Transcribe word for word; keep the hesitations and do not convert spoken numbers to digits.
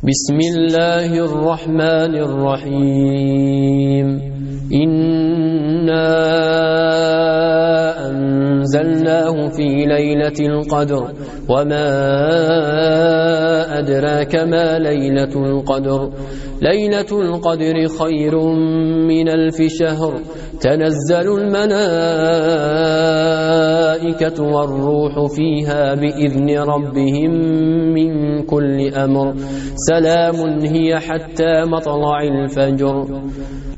بسم الله الرحمن الرحيم إنا أنزلناه في ليلة القدر وما أدراك ما ليلة القدر ليلة القدر خير من ألف شهر تنزل الملائكة والروح فيها بإذن ربهم من كل أمر سلام هي حتى مطلع الفجر